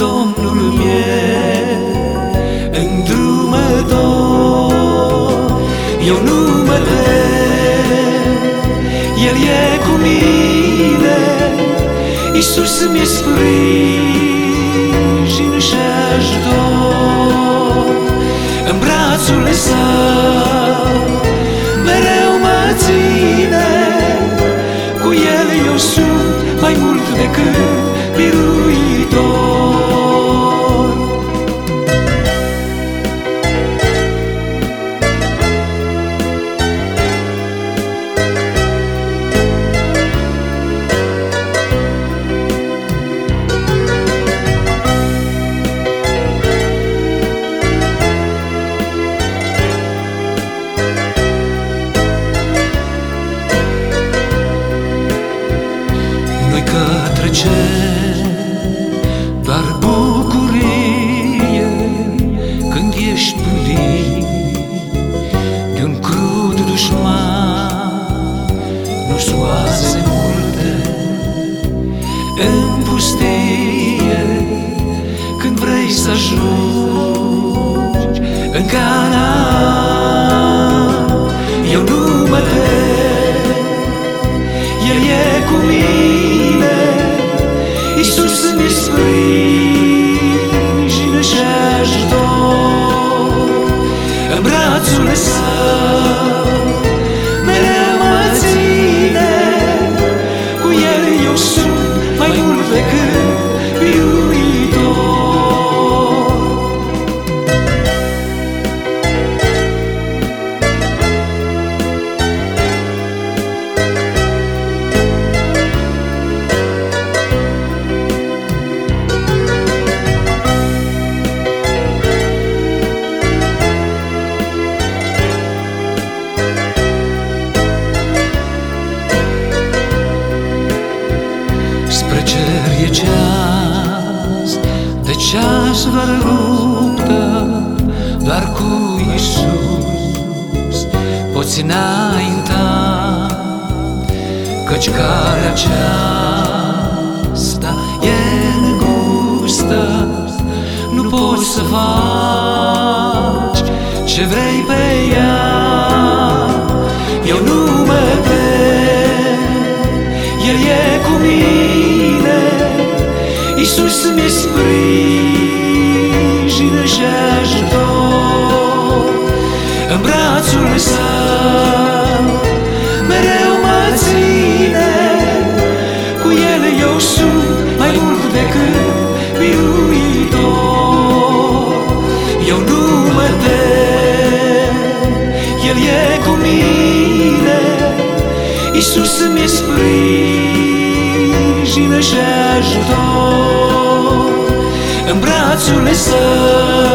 Domnul meu îndrumător. Eu nu mă tem, El e cu mine, Iisus mi-e sprijin și ajutor. În brațul Său mereu mă ține, cu El eu sunt mai mult decât biruitor. Către cer doar bucurie când ești pândit de un crud dușman. Nu-ți oase multe în pustie când vrei să ajungi în Canaan. Eu nu mă tem, El e cu mine, Iisus mi-e sprijin și ajutor. În brațul Său mereu mă ține, cu El eu sunt mai mult decât biruitor. Spre cer e ceas, de ceas doar luptă, doar cu Iisus poți înainta, căci calea aceasta e îngustă, nu poți să faci ce vrei pe ea. Eu nu mă tem, El e cu mine, Iisus mi-e sprijin și ajutor. În brațul Său mereu mă ține, cu El eu sunt mai mult decât biruitor. Eu nu mă tem, El e cu mine, Iisus mi-e sprijin și ajutor. În brațul Său